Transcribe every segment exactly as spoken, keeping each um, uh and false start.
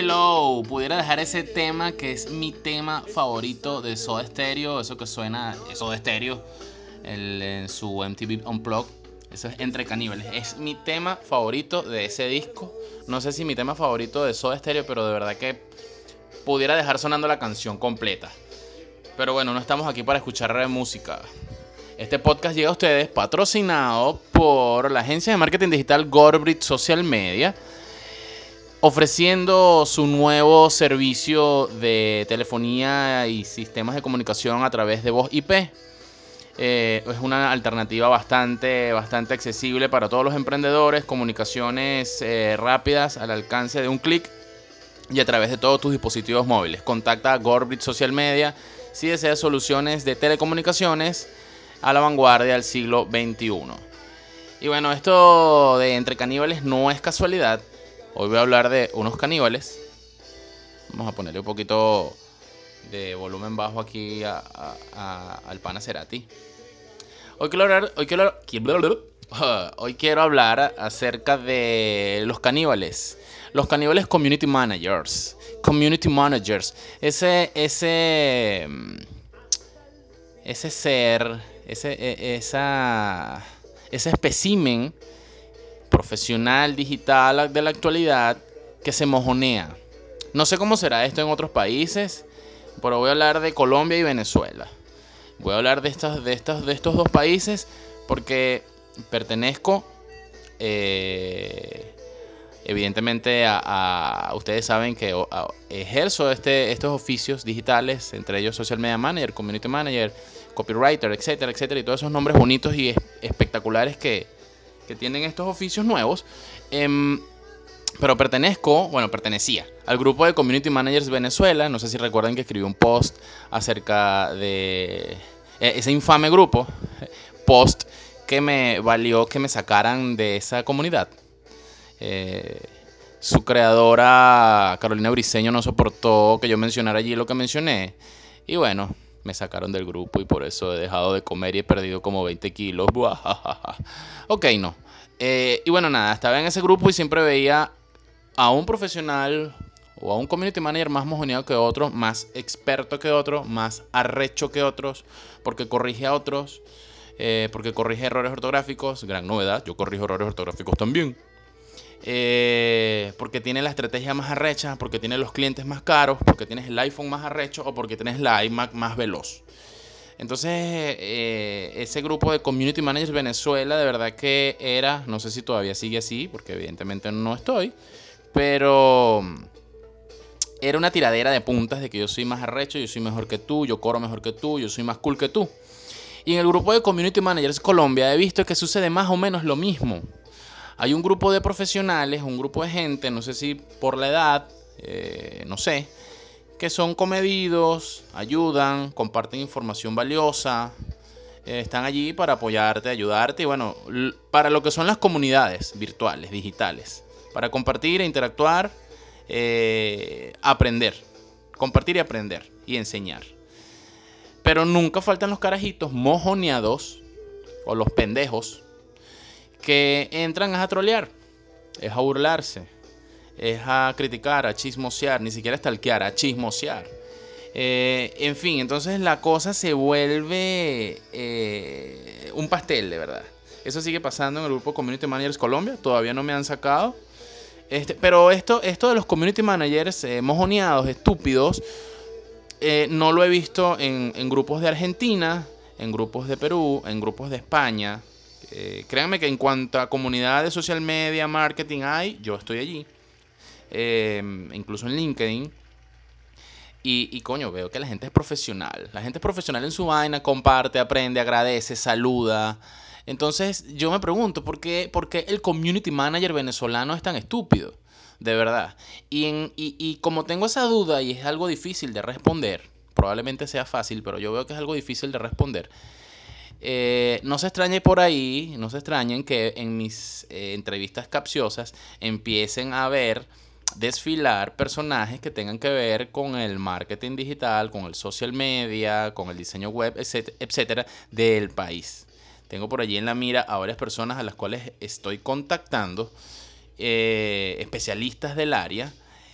Hello, pudiera dejar ese tema que es mi tema favorito de Soda Stereo, eso que suena, eso de Stereo, el, en su M T V Unplugged, eso es Entre Caníbales, es mi tema favorito de ese disco. No sé si mi tema favorito de Soda Stereo, pero de verdad que pudiera dejar sonando la canción completa. Pero bueno, no estamos aquí para escuchar música. Este podcast llega a ustedes patrocinado por la agencia de marketing digital Gorbrit Social Media, ofreciendo su nuevo servicio de telefonía y sistemas de comunicación a través de voz I P. Eh, es una alternativa bastante, bastante accesible para todos los emprendedores, comunicaciones eh, rápidas al alcance de un clic y a través de todos tus dispositivos móviles. Contacta a Gorbrit Social Media si deseas soluciones de telecomunicaciones a la vanguardia del siglo veintiuno. Y bueno, esto de Entre Caníbales no es casualidad. Hoy voy a hablar de unos caníbales. Vamos a ponerle un poquito de volumen bajo aquí a, a, a, al pana Cerati. Hoy quiero hablar, hoy quiero, hoy quiero hablar acerca de los caníbales. Los caníbales community managers. Community managers. Ese, ese, ese ser, ese, esa, ese espécimen profesional digital de la actualidad que se mojonea. No sé cómo será esto en otros países, pero voy a hablar de Colombia y Venezuela. Voy a hablar de estos, de estos, de estos dos países porque pertenezco, eh, evidentemente, a, a, ustedes saben que a, ejerzo este, estos oficios digitales, entre ellos social media manager, community manager, copywriter, etcétera, etcétera, y todos esos nombres bonitos y espectaculares que, que tienen estos oficios nuevos. Eh, Pero pertenezco, bueno, pertenecía al grupo de Community Managers Venezuela. No sé si recuerdan que escribí un post acerca de ese infame grupo. Post que me valió que me sacaran de esa comunidad. Eh, su creadora, Carolina Briceño, no soportó que yo mencionara allí lo que mencioné. Y bueno, me sacaron del grupo y por eso he dejado de comer y he perdido como veinte kilos. Ok, no. Eh, y bueno, nada, estaba en ese grupo y siempre veía a un profesional o a un community manager más mojoneado que otro, más experto que otro, más arrecho que otros, porque corrige a otros, eh, porque corrige errores ortográficos. Gran novedad, yo corrijo errores ortográficos también. Eh, porque tiene la estrategia más arrecha, porque tiene los clientes más caros, porque tienes el iPhone más arrecho o porque tienes la iMac más veloz. Entonces, eh, ese grupo de Community Managers Venezuela, de verdad que era, no sé si todavía sigue así, porque evidentemente no estoy, pero era una tiradera de puntas de que yo soy más arrecho, yo soy mejor que tú, yo cobro mejor que tú, yo soy más cool que tú. Y en el grupo de Community Managers Colombia he visto que sucede más o menos lo mismo. Hay un grupo de profesionales, un grupo de gente, no sé si por la edad, eh, no sé, que son comedidos, ayudan, comparten información valiosa, eh, están allí para apoyarte, ayudarte y bueno, para lo que son las comunidades virtuales, digitales, para compartir e interactuar, eh, aprender, compartir y aprender y enseñar. Pero nunca faltan los carajitos mojoneados o los pendejos que entran a trolear, es a burlarse, es a criticar, a chismosear, ni siquiera a stalkear, a chismosear. Eh, en fin, entonces la cosa se vuelve eh, un pastel, de verdad. Eso sigue pasando en el grupo Community Managers Colombia. Todavía no me han sacado. Este, pero esto, esto de los Community Managers eh, mojoneados, estúpidos, eh, no lo he visto en, en grupos de Argentina, en grupos de Perú, en grupos de España. Eh, créanme que en cuanto a comunidad de social media, marketing hay, yo estoy allí. Eh, incluso en LinkedIn. Y, y coño, veo que la gente es profesional. La gente es profesional en su vaina, comparte, aprende, agradece, saluda. Entonces yo me pregunto, ¿por qué, por qué el community manager venezolano es tan estúpido? De verdad. Y, en, y, y como tengo esa duda y es algo difícil de responder, probablemente sea fácil, pero yo veo que es algo difícil de responder. Eh, no se extrañe por ahí, no se extrañen que en mis eh, entrevistas capciosas empiecen a ver desfilar personajes que tengan que ver con el marketing digital, con el social media, con el diseño web, etcétera, etcétera, del país. Tengo por allí en la mira a varias personas a las cuales estoy contactando, eh, especialistas del área,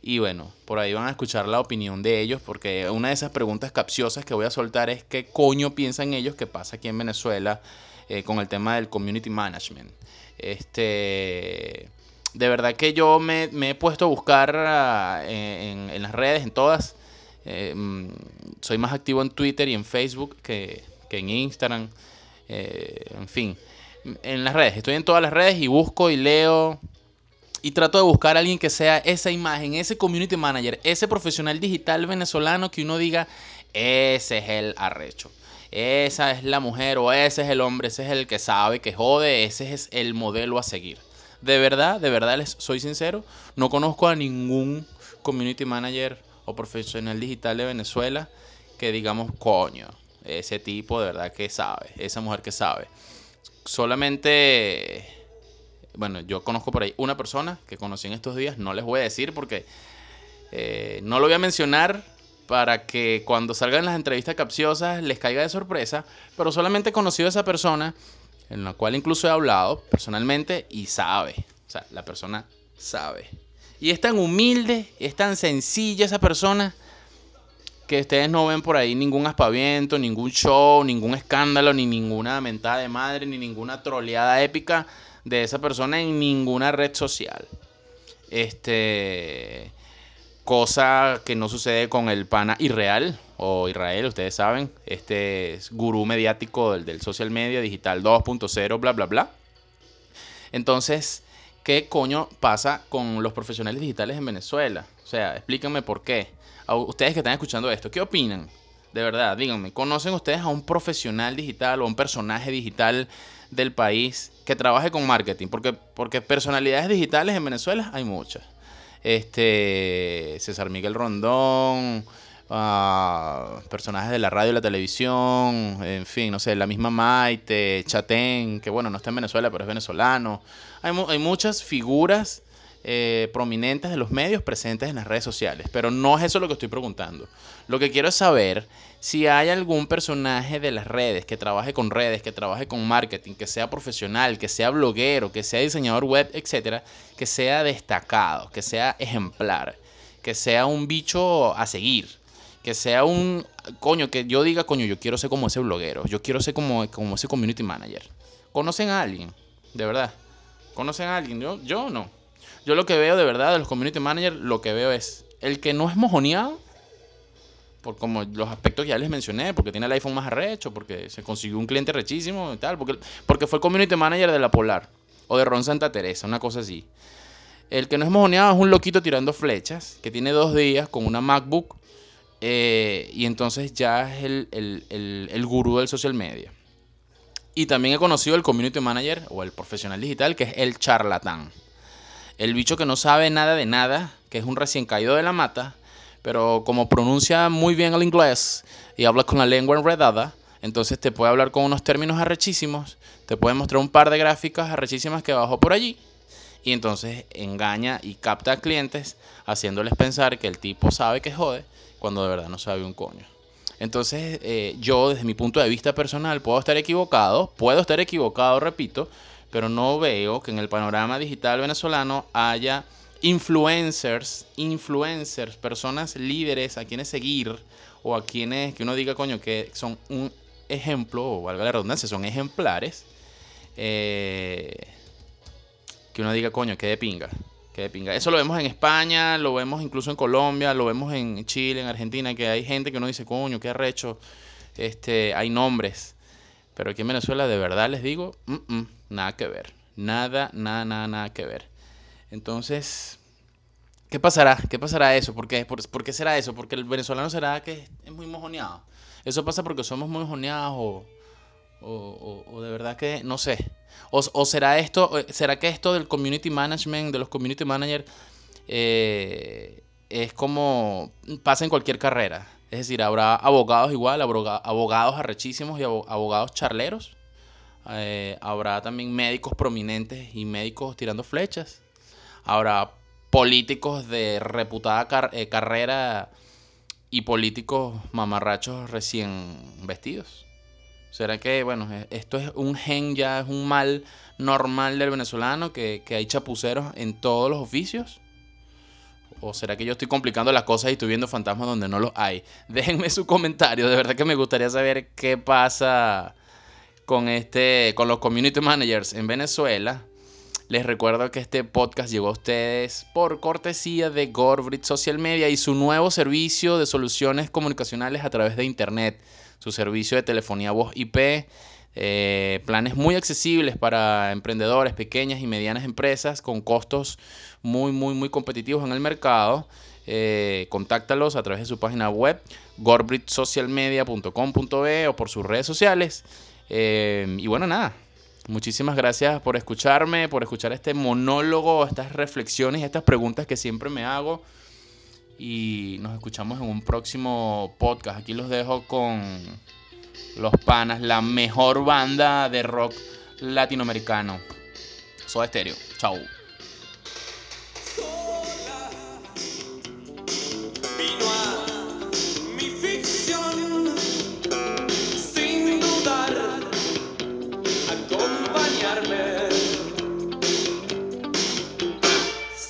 Y bueno, por ahí van a escuchar la opinión de ellos, porque una de esas preguntas capciosas que voy a soltar es qué coño piensan ellos que pasa aquí en Venezuela eh, con el tema del community management. Este, de verdad que yo me, me he puesto a buscar uh, en, en las redes, en todas. Eh, mm, soy más activo en Twitter y en Facebook que, que en Instagram. Eh, en fin, en las redes. Estoy en todas las redes y busco y leo y trato de buscar a alguien que sea esa imagen, ese community manager, ese profesional digital venezolano que uno diga, ese es el arrecho. Esa es la mujer o ese es el hombre, ese es el que sabe, que jode, ese es el modelo a seguir. De verdad, de verdad les soy sincero, no conozco a ningún community manager o profesional digital de Venezuela que digamos, coño, ese tipo de verdad que sabe, esa mujer que sabe. Solamente, bueno, yo conozco por ahí una persona que conocí en estos días, no les voy a decir porque eh, no lo voy a mencionar para que cuando salgan las entrevistas capciosas les caiga de sorpresa, pero solamente he conocido a esa persona, en la cual incluso he hablado personalmente y sabe, o sea, la persona sabe. Y es tan humilde, es tan sencilla esa persona que ustedes no ven por ahí ningún aspaviento, ningún show, ningún escándalo, ni ninguna mentada de madre, ni ninguna troleada épica de esa persona en ninguna red social. Este, cosa que no sucede con el pana Irreal o Israel, ustedes saben, este es gurú mediático del, del social media digital dos punto cero, bla bla bla. Entonces, ¿qué coño pasa con los profesionales digitales en Venezuela? O sea, explíquenme por qué. A ustedes que están escuchando esto, ¿qué opinan? De verdad, díganme, ¿conocen ustedes a un profesional digital o un personaje digital del país que trabaje con marketing? Porque, porque personalidades digitales en Venezuela hay muchas. Este, César Miguel Rondón, uh, personajes de la radio y la televisión, en fin, no sé, la misma Maite, Chatén, que bueno, no está en Venezuela, pero es venezolano. Hay, mu hay muchas figuras eh, prominentes de los medios presentes en las redes sociales, pero no es eso lo que estoy preguntando. Lo que quiero es saber si hay algún personaje de las redes que trabaje con redes, que trabaje con marketing, que sea profesional, que sea bloguero, que sea diseñador web, etcétera, que sea destacado, que sea ejemplar, que sea un bicho a seguir, que sea un coño, que yo diga, coño, yo quiero ser como ese bloguero, yo quiero ser como, como ese community manager. ¿Conocen a alguien? De verdad. ¿Conocen a alguien? Yo, yo no. Yo lo que veo de verdad de los community managers, lo que veo es el que no es mojoneado, por como los aspectos que ya les mencioné, porque tiene el iPhone más arrecho, porque se consiguió un cliente rechísimo y tal, porque, porque fue community manager de La Polar o de Ron Santa Teresa, una cosa así. El que no es mojoneado es un loquito tirando flechas, que tiene dos días con una MacBook eh, y entonces ya es el, el, el, el gurú del social media. Y también he conocido el community manager o el profesional digital, que es el charlatán. El bicho que no sabe nada de nada, que es un recién caído de la mata, pero como pronuncia muy bien el inglés y habla con la lengua enredada, entonces te puede hablar con unos términos arrechísimos, te puede mostrar un par de gráficas arrechísimas que bajó por allí, y entonces engaña y capta a clientes haciéndoles pensar que el tipo sabe que jode cuando de verdad no sabe un coño. Entonces eh, yo desde mi punto de vista personal puedo estar equivocado, puedo estar equivocado, repito, pero no veo que en el panorama digital venezolano haya influencers, influencers, personas líderes a quienes seguir o a quienes que uno diga, coño, que son un ejemplo, o valga la redundancia, son ejemplares. Eh, que uno diga, coño, qué de pinga, qué de pinga. Eso lo vemos en España, lo vemos incluso en Colombia, lo vemos en Chile, en Argentina, que hay gente que uno dice, coño, qué arrecho, este, hay nombres. Pero aquí en Venezuela, de verdad les digo, mm -mm, nada que ver. Nada, nada, nada, nada que ver. Entonces, ¿qué pasará? ¿Qué pasará eso? ¿Por qué? ¿Por, ¿Por qué será eso? Porque el venezolano será que es muy mojoneado. Eso pasa porque somos muy mojoneados o, o, o, o de verdad que no sé. O, o será esto, será que esto del community management, de los community managers, eh, es como pasa en cualquier carrera. Es decir, habrá abogados igual, abogados arrechísimos y abogados charleros. Eh, habrá también médicos prominentes y médicos tirando flechas. Habrá políticos de reputada car eh, carrera y políticos mamarrachos recién vestidos. ¿Será que, bueno, esto es un gen ya, es un mal normal del venezolano, que, que hay chapuceros en todos los oficios? ¿O será que yo estoy complicando las cosas y estoy viendo fantasmas donde no los hay? Déjenme su comentario, de verdad que me gustaría saber qué pasa con, este, con los community managers en Venezuela. Les recuerdo que este podcast llegó a ustedes por cortesía de Gorbrit Social Media y su nuevo servicio de soluciones comunicacionales a través de Internet. Su servicio de telefonía voz I P, eh, planes muy accesibles para emprendedores, pequeñas y medianas empresas con costos muy, muy, muy competitivos en el mercado. Eh, contáctalos a través de su página web gorbrit social media punto com punto be o por sus redes sociales. Eh, y bueno, nada. Muchísimas gracias por escucharme, por escuchar este monólogo, estas reflexiones, estas preguntas que siempre me hago. Y nos escuchamos en un próximo podcast. Aquí los dejo con Los Panas, la mejor banda de rock latinoamericano. Soda Stereo. Chau.